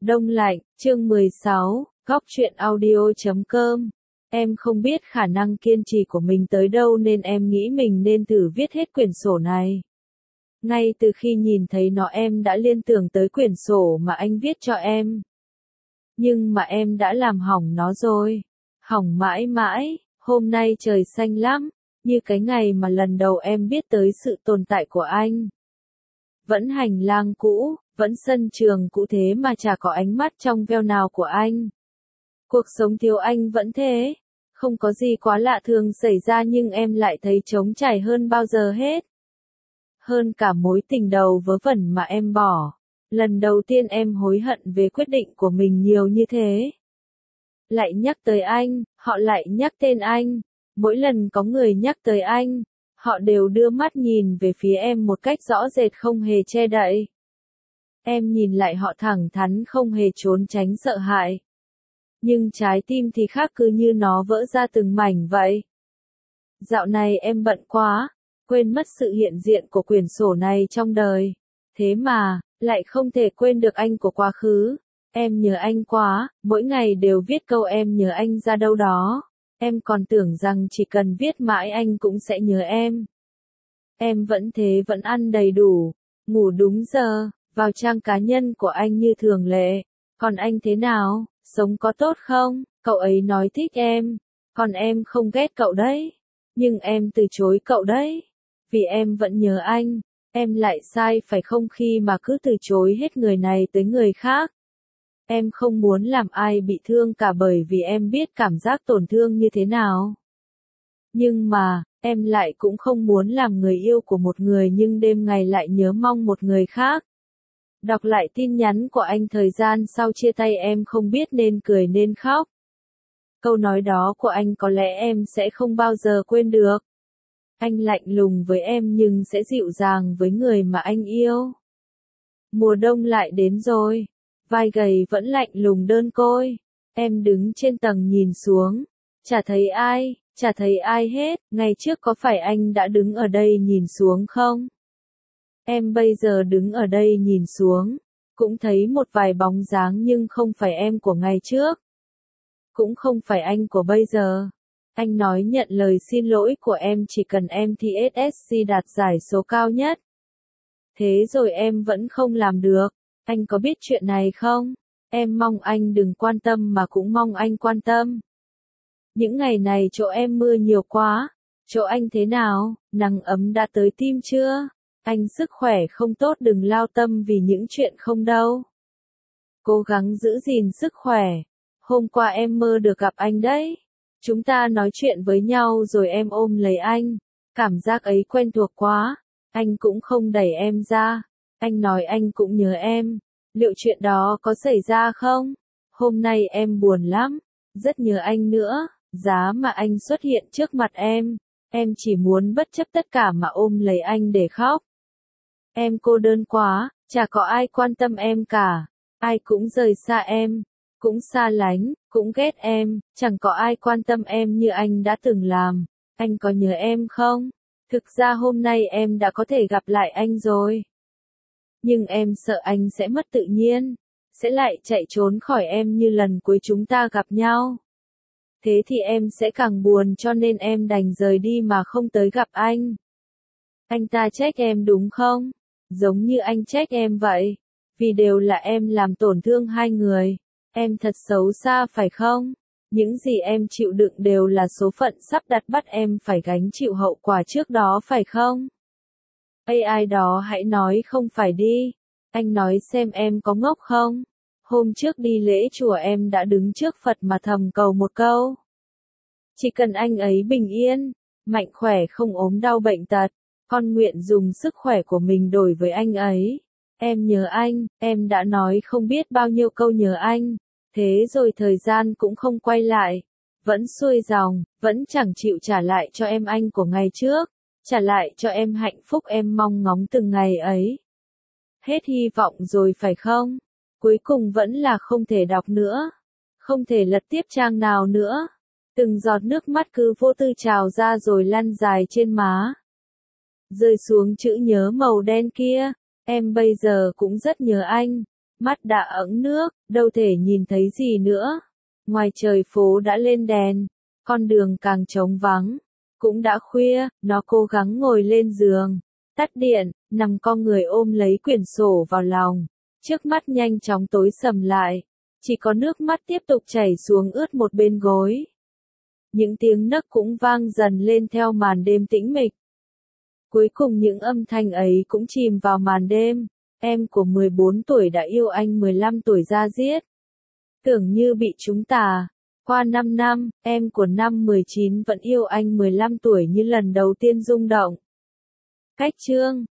Đông lạnh, chương 16, góc truyện audio.com. Em không biết khả năng kiên trì của mình tới đâu nên em nghĩ mình nên thử viết hết quyển sổ này. Ngay từ khi nhìn thấy nó em đã liên tưởng tới quyển sổ mà anh viết cho em. Nhưng mà em đã làm hỏng nó rồi. Hỏng mãi mãi, hôm nay trời xanh lắm, như cái ngày mà lần đầu em biết tới sự tồn tại của anh. Vẫn hành lang cũ, vẫn sân trường cũ thế mà chả có ánh mắt trong veo nào của anh. Cuộc sống thiếu anh vẫn thế, không có gì quá lạ thường xảy ra nhưng em lại thấy trống trải hơn bao giờ hết. Hơn cả mối tình đầu vớ vẩn mà em bỏ. Lần đầu tiên em hối hận về quyết định của mình nhiều như thế. Lại nhắc tới anh, họ lại nhắc tên anh. Mỗi lần có người nhắc tới anh, họ đều đưa mắt nhìn về phía em một cách rõ rệt không hề che đậy. Em nhìn lại họ thẳng thắn không hề trốn tránh sợ hãi. Nhưng trái tim thì khác, cứ như nó vỡ ra từng mảnh vậy. Dạo này em bận quá, quên mất sự hiện diện của quyển sổ này trong đời. Thế mà, lại không thể quên được anh của quá khứ. Em nhớ anh quá, mỗi ngày đều viết câu em nhớ anh ra đâu đó. Em còn tưởng rằng chỉ cần viết mãi anh cũng sẽ nhớ em. Em vẫn thế, vẫn ăn đầy đủ, ngủ đúng giờ, vào trang cá nhân của anh như thường lệ. Còn anh thế nào, sống có tốt không? Cậu ấy nói thích em, còn em không ghét cậu đấy. Nhưng em từ chối cậu đấy, vì em vẫn nhớ anh. Em lại sai phải không khi mà cứ từ chối hết người này tới người khác. Em không muốn làm ai bị thương cả bởi vì em biết cảm giác tổn thương như thế nào. Nhưng mà, em lại cũng không muốn làm người yêu của một người nhưng đêm ngày lại nhớ mong một người khác. Đọc lại tin nhắn của anh thời gian sau chia tay em không biết nên cười nên khóc. Câu nói đó của anh có lẽ em sẽ không bao giờ quên được. Anh lạnh lùng với em nhưng sẽ dịu dàng với người mà anh yêu. Mùa đông lại đến rồi. Vai gầy vẫn lạnh lùng đơn côi. Em đứng trên tầng nhìn xuống. Chả thấy ai hết. Ngày trước có phải anh đã đứng ở đây nhìn xuống không? Em bây giờ đứng ở đây nhìn xuống. Cũng thấy một vài bóng dáng nhưng không phải em của ngày trước. Cũng không phải anh của bây giờ. Anh nói nhận lời xin lỗi của em chỉ cần em thi SSC đạt giải số cao nhất. Thế rồi em vẫn không làm được. Anh có biết chuyện này không? Em mong anh đừng quan tâm mà cũng mong anh quan tâm. Những ngày này chỗ em mưa nhiều quá. Chỗ anh thế nào? Nắng ấm đã tới tim chưa? Anh sức khỏe không tốt, đừng lao tâm vì những chuyện không đâu. Cố gắng giữ gìn sức khỏe. Hôm qua em mơ được gặp anh đấy. Chúng ta nói chuyện với nhau rồi em ôm lấy anh. Cảm giác ấy quen thuộc quá. Anh cũng không đẩy em ra. Anh nói anh cũng nhớ em. Liệu chuyện đó có xảy ra không? Hôm nay em buồn lắm. Rất nhớ anh nữa. Giá mà anh xuất hiện trước mặt em chỉ muốn bất chấp tất cả mà ôm lấy anh để khóc. Em cô đơn quá, chả có ai quan tâm em cả. Ai cũng rời xa em, cũng xa lánh, cũng ghét em, chẳng có ai quan tâm em như anh đã từng làm. Anh có nhớ em không? Thực ra hôm nay em đã có thể gặp lại anh rồi. Nhưng em sợ anh sẽ mất tự nhiên, sẽ lại chạy trốn khỏi em như lần cuối chúng ta gặp nhau. Thế thì em sẽ càng buồn cho nên em đành rời đi mà không tới gặp anh. Anh ta trách em đúng không? Giống như anh trách em vậy. Vì đều là em làm tổn thương hai người. Em thật xấu xa phải không? Những gì em chịu đựng đều là số phận sắp đặt bắt em phải gánh chịu hậu quả trước đó phải không? Ai đó hãy nói không phải đi. Anh nói xem em có ngốc không? Hôm trước đi lễ chùa em đã đứng trước Phật mà thầm cầu một câu. Chỉ cần anh ấy bình yên, mạnh khỏe không ốm đau bệnh tật, con nguyện dùng sức khỏe của mình đổi với anh ấy. Em nhớ anh, em đã nói không biết bao nhiêu câu nhớ anh. Thế rồi thời gian cũng không quay lại. Vẫn xuôi dòng, vẫn chẳng chịu trả lại cho em anh của ngày trước. Trả lại cho em hạnh phúc em mong ngóng từng ngày ấy. Hết hy vọng rồi phải không? Cuối cùng vẫn là không thể đọc nữa. Không thể lật tiếp trang nào nữa. Từng giọt nước mắt cứ vô tư trào ra rồi lăn dài trên má. Rơi xuống chữ nhớ màu đen kia. Em bây giờ cũng rất nhớ anh. Mắt đã ẩn nước, đâu thể nhìn thấy gì nữa. Ngoài trời phố đã lên đèn, con đường càng trống vắng. Cũng đã khuya, nó cố gắng ngồi lên giường, tắt điện, nằm co người ôm lấy quyển sổ vào lòng. Trước mắt nhanh chóng tối sầm lại, chỉ có nước mắt tiếp tục chảy xuống ướt một bên gối. Những tiếng nấc cũng vang dần lên theo màn đêm tĩnh mịch. Cuối cùng những âm thanh ấy cũng chìm vào màn đêm. Em của 14 tuổi đã yêu anh 15 tuổi ra diết. Tưởng như bị trúng tà. Qua 5 năm, em của năm 19 vẫn yêu anh 15 tuổi như lần đầu tiên rung động. Cách chương